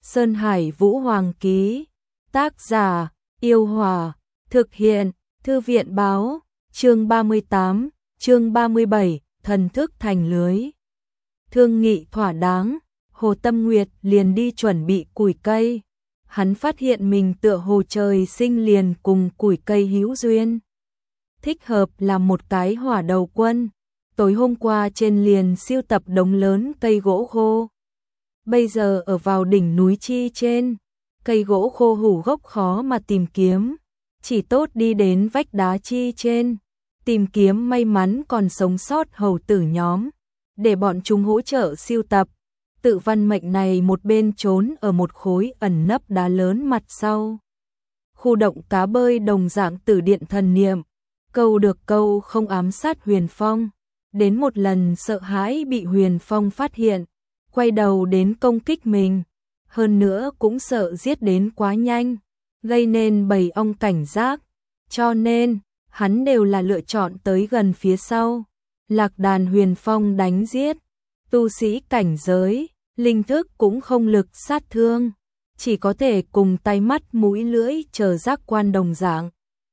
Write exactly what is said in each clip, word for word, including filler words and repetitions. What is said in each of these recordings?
Sơn Hải Vũ Hoàng ký. Tác giả, Yêu Hòa. Thực hiện, Thư viện báo. Chương ba mươi tám, chương ba mươi bảy, thần thức thành lưới. Thương nghị thỏa đáng, Hồ Tâm Nguyệt liền đi chuẩn bị củi cây. Hắn phát hiện mình tựa hồ trời sinh liền cùng củi cây hữu duyên. Thích hợp làm một cái hỏa đầu quân. Tối hôm qua trên liền siêu tập đống lớn cây gỗ khô. Bây giờ ở vào đỉnh núi chi trên, cây gỗ khô hủ gốc khó mà tìm kiếm. Chỉ tốt đi đến vách đá chi trên, tìm kiếm may mắn còn sống sót hầu tử nhóm, để bọn chúng hỗ trợ siêu tập. Tự văn mệnh này một bên trốn ở một khối ẩn nấp đá lớn mặt sau. Khu động cá bơi đồng dạng tử điện thần niệm, câu được câu không ám sát Huyền Phong. Đến một lần sợ hãi bị Huyền Phong phát hiện, quay đầu đến công kích mình. Hơn nữa cũng sợ giết đến quá nhanh, gây nên bầy ong cảnh giác. Cho nên, hắn đều là lựa chọn tới gần phía sau. Lạc đàn Huyền Phong đánh giết, tu sĩ cảnh giới, linh thức cũng không lực sát thương, chỉ có thể cùng tay mắt mũi lưỡi chờ giác quan đồng dạng.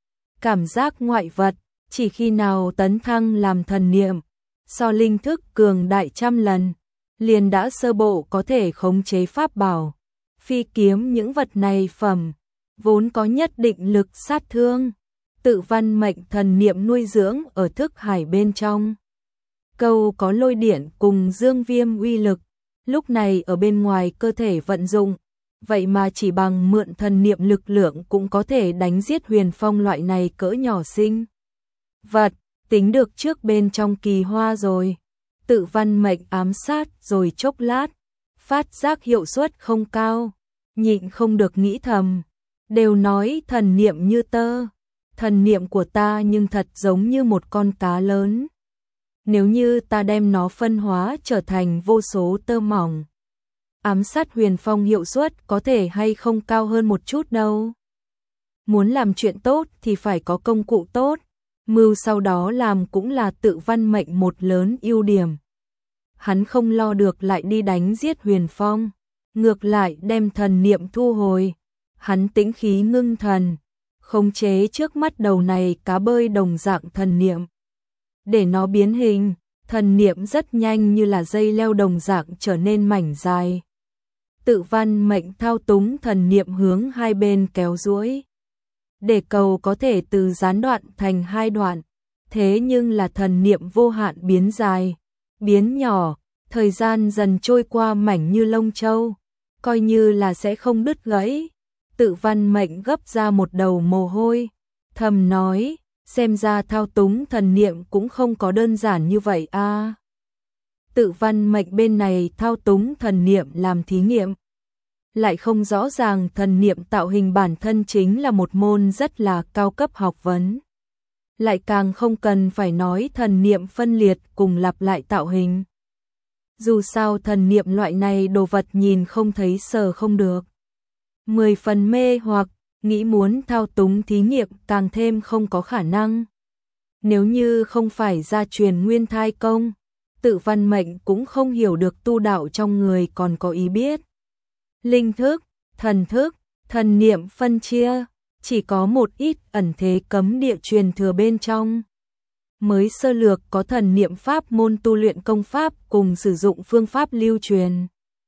Cảm giác ngoại vật, chỉ khi nào tấn thăng làm thần niệm, so linh thức cường đại trăm lần, liền đã sơ bộ có thể khống chế pháp bảo, phi kiếm những vật này phẩm, vốn có nhất định lực sát thương. Tự văn mệnh thần niệm nuôi dưỡng ở thức hải bên trong. Câu có lôi điện cùng dương viêm uy lực, lúc này ở bên ngoài cơ thể vận dụng, vậy mà chỉ bằng mượn thần niệm lực lượng cũng có thể đánh giết Huyền Phong loại này cỡ nhỏ sinh vật, tính được trước bên trong kỳ hoa rồi. Tự văn mệnh ám sát rồi chốc lát, phát giác hiệu suất không cao, nhịn không được nghĩ thầm, đều nói thần niệm như tơ, thần niệm của ta nhưng thật giống như một con cá lớn. Nếu như ta đem nó phân hóa trở thành vô số tơ mỏng, ám sát Huyền Phong hiệu suất có thể hay không cao hơn một chút đâu. Muốn làm chuyện tốt thì phải có công cụ tốt, mưu sau đó làm cũng là tự văn mệnh một lớn ưu điểm. Hắn không lo được lại đi đánh giết Huyền Phong, ngược lại đem thần niệm thu hồi. Hắn tĩnh khí ngưng thần, khống chế trước mắt đầu này cá bơi đồng dạng thần niệm. Để nó biến hình, thần niệm rất nhanh như là dây leo đồng dạng trở nên mảnh dài. Tự văn mệnh thao túng thần niệm hướng hai bên kéo duỗi, để cầu có thể từ gián đoạn thành hai đoạn. Thế nhưng là thần niệm vô hạn biến dài, biến nhỏ, thời gian dần trôi qua mảnh như lông châu, coi như là sẽ không đứt gãy. Tự văn mệnh gấp ra một đầu mồ hôi, thầm nói, xem ra thao túng thần niệm cũng không có đơn giản như vậy a. À, tự văn mệnh bên này thao túng thần niệm làm thí nghiệm, lại không rõ ràng thần niệm tạo hình bản thân chính là một môn rất là cao cấp học vấn. Lại càng không cần phải nói thần niệm phân liệt cùng lặp lại tạo hình. Dù sao thần niệm loại này đồ vật nhìn không thấy sờ không được, mười phần mê hoặc, nghĩ muốn thao túng thí nghiệm càng thêm không có khả năng. Nếu như không phải gia truyền nguyên thai công, tự văn mệnh cũng không hiểu được tu đạo trong người còn có ý biết. Linh thức, thần thức, thần niệm phân chia, chỉ có một ít ẩn thế cấm địa truyền thừa bên trong. Mới sơ lược có thần niệm pháp môn tu luyện công pháp cùng sử dụng phương pháp lưu truyền.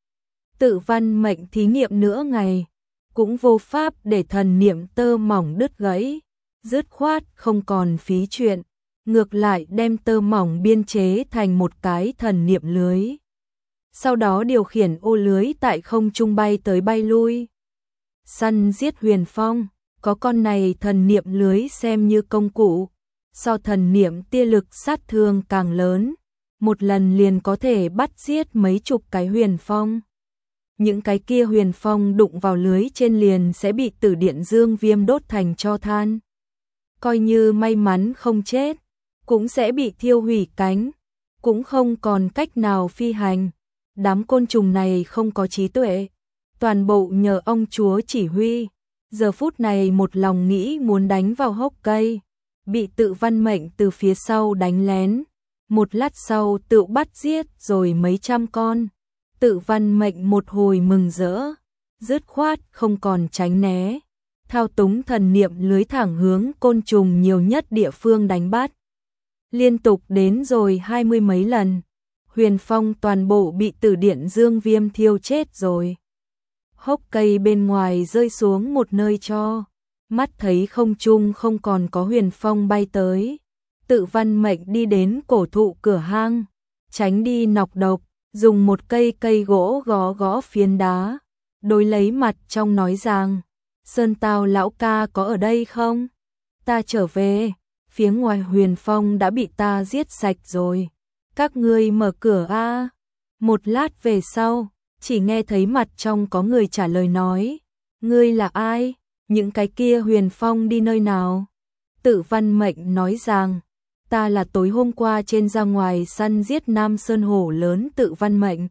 Tự văn mệnh thí nghiệm nửa ngày, cũng vô pháp để thần niệm tơ mỏng đứt gãy, dứt khoát không còn phí chuyện, ngược lại đem tơ mỏng biên chế thành một cái thần niệm lưới. Sau đó điều khiển ô lưới tại không trung bay tới bay lui. Săn giết Huyền Phong, có con này thần niệm lưới xem như công cụ, so thần niệm tia lực sát thương càng lớn, một lần liền có thể bắt giết mấy chục cái Huyền Phong. Những cái kia Huyền Phong đụng vào lưới trên liền sẽ bị tử điện dương viêm đốt thành tro than. Coi như may mắn không chết, cũng sẽ bị thiêu hủy cánh, cũng không còn cách nào phi hành. Đám côn trùng này không có trí tuệ, toàn bộ nhờ ông chúa chỉ huy. Giờ phút này một lòng nghĩ muốn đánh vào hốc cây, bị tự văn mệnh từ phía sau đánh lén. Một lát sau tự bắt giết rồi mấy trăm con. Tự văn mệnh một hồi mừng rỡ, dứt khoát không còn tránh né, thao túng thần niệm lưới thẳng hướng côn trùng nhiều nhất địa phương đánh bắt. Liên tục đến rồi hai mươi mấy lần, Huyền Phong toàn bộ bị tử điện dương viêm thiêu chết rồi. Hốc cây bên ngoài rơi xuống một nơi cho, mắt thấy không trung không còn có Huyền Phong bay tới. Tự Văn Mệnh đi đến cổ thụ cửa hang, tránh đi nọc độc, dùng một cây cây gỗ gõ gõ phiến đá, đối lấy mặt trong nói rằng, Sơn Tao lão ca có ở đây không? Ta trở về, phía ngoài Huyền Phong đã bị ta giết sạch rồi, các ngươi mở cửa a. Một lát về sau, chỉ nghe thấy mặt trong có người trả lời nói, ngươi là ai? Những cái kia Huyền Phong đi nơi nào? Tự Văn Mệnh nói rằng, ta là tối hôm qua trên ra ngoài săn giết Nam Sơn hổ lớn Tự Văn Mệnh.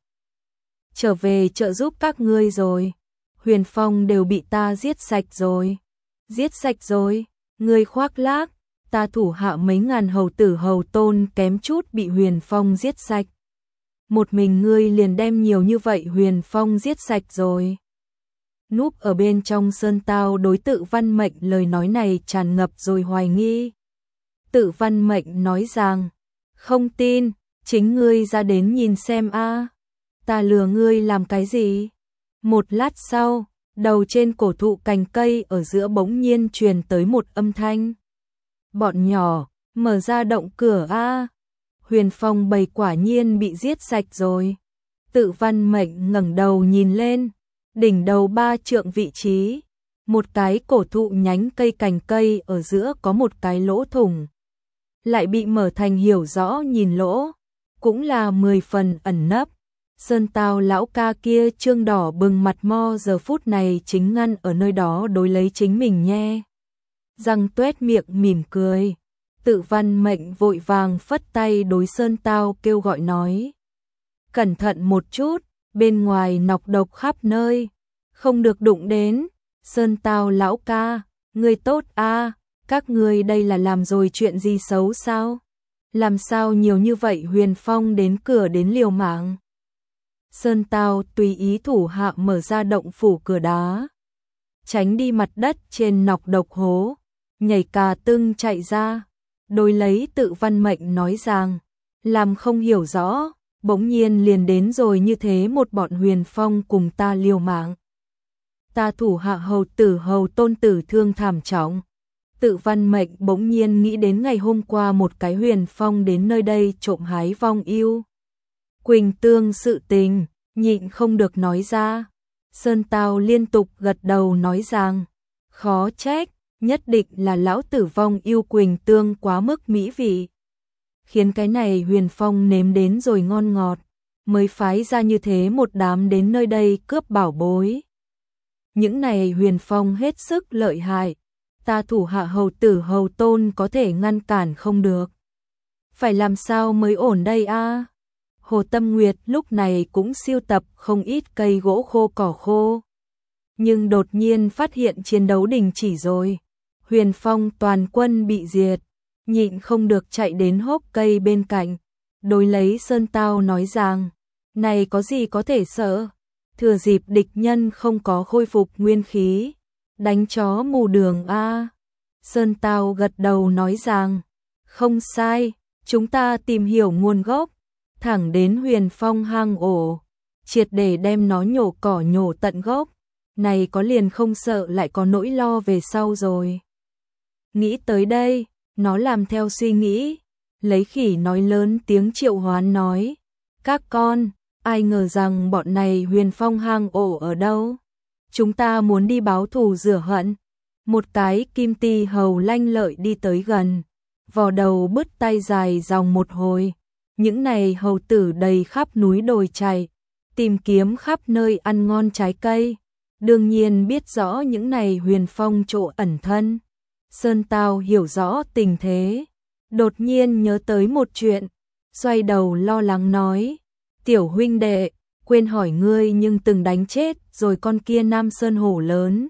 Trở về trợ giúp các ngươi rồi. Huyền Phong đều bị ta giết sạch rồi. Giết sạch rồi, ngươi khoác lác, ta thủ hạ mấy ngàn hầu tử hầu tôn kém chút bị Huyền Phong giết sạch. Một mình ngươi liền đem nhiều như vậy Huyền Phong giết sạch rồi. Núp ở bên trong Sơn Tao đối Tự Văn Mệnh lời nói này tràn ngập rồi hoài nghi. Tự Văn Mệnh nói rằng, không tin, chính ngươi ra đến nhìn xem a. Ta lừa ngươi làm cái gì? Một lát sau, đầu trên cổ thụ cành cây ở giữa bỗng nhiên truyền tới một âm thanh. Bọn nhỏ, mở ra động cửa a. Huyền Phong bầy quả nhiên bị giết sạch rồi. Tự Văn Mệnh ngẩng đầu nhìn lên, đỉnh đầu ba trượng vị trí, một cái cổ thụ nhánh cây cành cây ở giữa có một cái lỗ thủng, lại bị mở thành hiểu rõ nhìn lỗ, cũng là mười phần ẩn nấp. Sơn Tao lão ca kia trương đỏ bừng mặt mo giờ phút này chính ngăn ở nơi đó đối lấy chính mình nhe. Răng tuét miệng mỉm cười. Tự Văn Mệnh vội vàng phất tay đối Sơn Tao kêu gọi nói. Cẩn thận một chút, bên ngoài nọc độc khắp nơi, không được đụng đến. Sơn Tao lão ca, ngươi tốt a, các ngươi đây là làm rồi chuyện gì xấu sao? Làm sao nhiều như vậy Huyền Phong đến cửa đến liều mạng? Sơn Tao tùy ý thủ hạ mở ra động phủ cửa đá, tránh đi mặt đất trên nọc độc hố, nhảy cà tưng chạy ra, đối lấy Tự Văn Mệnh nói rằng, làm không hiểu rõ, bỗng nhiên liền đến rồi như thế một bọn Huyền Phong cùng ta liều mạng. Ta thủ hạ hầu tử hầu tôn tử thương thảm trọng. Tự Văn Mệnh bỗng nhiên nghĩ đến ngày hôm qua một cái Huyền Phong đến nơi đây trộm hái vong yêu Quỳnh Tương sự tình, nhịn không được nói ra. Sơn Tao liên tục gật đầu nói rằng, khó trách, nhất định là lão tử vong yêu Quỳnh Tương quá mức mỹ vị, khiến cái này Huyền Phong nếm đến rồi ngon ngọt, mới phái ra như thế một đám đến nơi đây cướp bảo bối. Những này Huyền Phong hết sức lợi hại, ta thủ hạ hầu tử hầu tôn có thể ngăn cản không được. Phải làm sao mới ổn đây a? Hồ Tâm Nguyệt lúc này cũng siêu tập không ít cây gỗ khô cỏ khô. Nhưng đột nhiên phát hiện chiến đấu đình chỉ rồi. Huyền Phong toàn quân bị diệt, nhịn không được chạy đến hốc cây bên cạnh. Đối lấy Sơn Tao nói rằng, này có gì có thể sợ, thừa dịp địch nhân không có khôi phục nguyên khí, đánh chó mù đường a. Sơn Tao gật đầu nói rằng, không sai, chúng ta tìm hiểu nguồn gốc, thẳng đến Huyền Phong hang ổ, triệt để đem nó nhổ cỏ nhổ tận gốc, này có liền không sợ lại có nỗi lo về sau rồi. Nghĩ tới đây, nó làm theo suy nghĩ, lấy khỉ nói lớn tiếng triệu hoán nói, các con, ai ngờ rằng bọn này Huyền Phong hang ổ ở đâu? Chúng ta muốn đi báo thù rửa hận. Một cái kim ti hầu lanh lợi đi tới gần, vò đầu bứt tay dài dòng một hồi. Những này hầu tử đầy khắp núi đồi chạy, tìm kiếm khắp nơi ăn ngon trái cây. Đương nhiên biết rõ những này Huyền Phong chỗ ẩn thân. Sơn Tao hiểu rõ tình thế, đột nhiên nhớ tới một chuyện, xoay đầu lo lắng nói, tiểu huynh đệ, quên hỏi ngươi nhưng từng đánh chết rồi con kia Nam Sơn hổ lớn.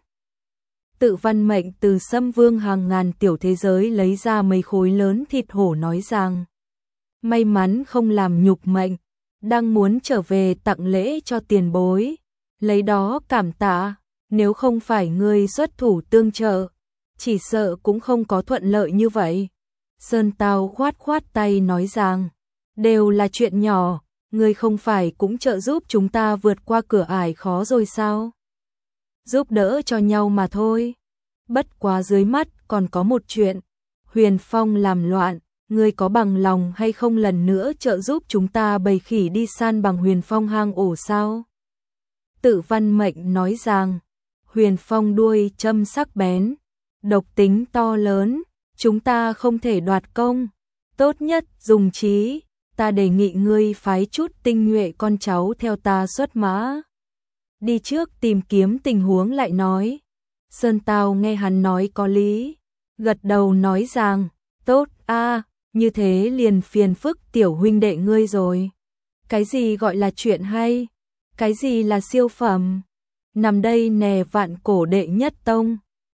Tự Văn Mệnh từ Sâm Vương hàng ngàn tiểu thế giới lấy ra mấy khối lớn thịt hổ nói rằng, may mắn không làm nhục mệnh, đang muốn trở về tặng lễ cho tiền bối, lấy đó cảm tạ, nếu không phải ngươi xuất thủ tương trợ, chỉ sợ cũng không có thuận lợi như vậy. Sơn Tao khoát khoát tay nói rằng, đều là chuyện nhỏ, ngươi không phải cũng trợ giúp chúng ta vượt qua cửa ải khó rồi sao? Giúp đỡ cho nhau mà thôi. Bất quá dưới mắt còn có một chuyện, Huyền Phong làm loạn, ngươi có bằng lòng hay không lần nữa trợ giúp chúng ta bầy khỉ đi san bằng Huyền Phong hang ổ sao? Tự Văn Mệnh nói rằng, Huyền Phong đuôi châm sắc bén, độc tính to lớn, chúng ta không thể đoạt công, tốt nhất dùng trí, ta đề nghị ngươi phái chút tinh nhuệ con cháu theo ta xuất mã. Đi trước tìm kiếm tình huống lại nói. Sơn Tao nghe hắn nói có lý, gật đầu nói rằng, tốt a, như thế liền phiền phức tiểu huynh đệ ngươi rồi. Cái gì gọi là chuyện hay? Cái gì là siêu phẩm? Nằm đây nè vạn cổ đệ nhất tông,